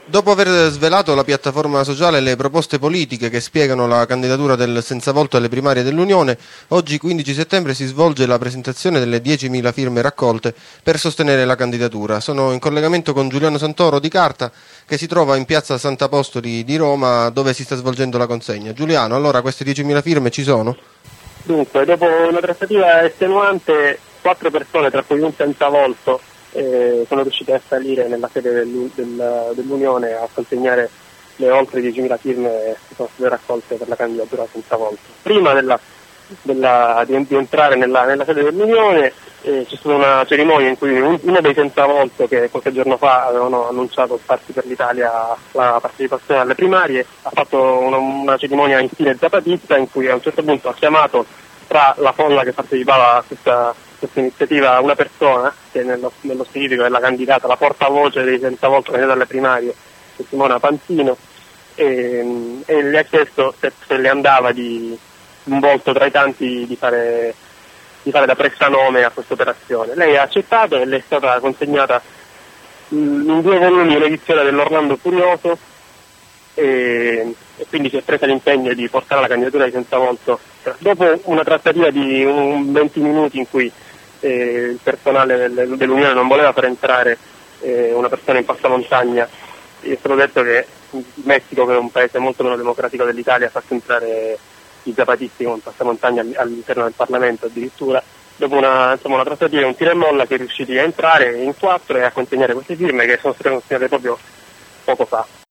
Dopo aver svelato la piattaforma sociale e le proposte politiche che spiegano la candidatura del senza volto alle primarie dell'Unione, oggi 15 settembre si svolge la presentazione delle 10.000 firme raccolte per sostenere la candidatura. Sono in collegamento con Giuliano Santoro di Carta, che si trova in piazza Sant'Apostoli di Roma, dove si sta svolgendo la consegna. Giuliano, allora queste 10.000 firme ci sono? Dunque, dopo una trattativa estenuante, 4 persone, tra cui un senza volto, sono riuscite a salire nella sede dell'Unione a consegnare le oltre 10.000 firme che sono state raccolte per la candidatura senza volto. Prima di entrare nella sede dell'Unione c'è stata una cerimonia in cui uno dei senza volto, che qualche giorno fa avevano annunciato Sparsi per l'Italia la partecipazione alle primarie, ha fatto una cerimonia in stile zapatista in cui a un certo punto ha chiamato tra la folla che partecipava a questa iniziativa una persona che nello specifico è la candidata, la portavoce dei senza volto candidata alle primarie, Simona Panzino, e le ha chiesto se le andava di un volto tra i tanti di fare da prestanome a questa operazione. Lei ha accettato e le è stata consegnata in 2 volumi un'edizione dell'Orlando Furioso e quindi si è presa l'impegno di portare la candidatura di senza volto. Dopo una trattativa di 20 minuti in cui il personale dell'Unione non voleva far entrare una persona in passamontagna, è stato detto che il Messico, che è un paese molto meno democratico dell'Italia, ha fatto entrare i zapatisti con passamontagna all'interno del Parlamento addirittura. Dopo una trattativa e un tira e molla si è riusciti a entrare in 4 e a consegnare queste firme, che sono state consegnate proprio poco fa.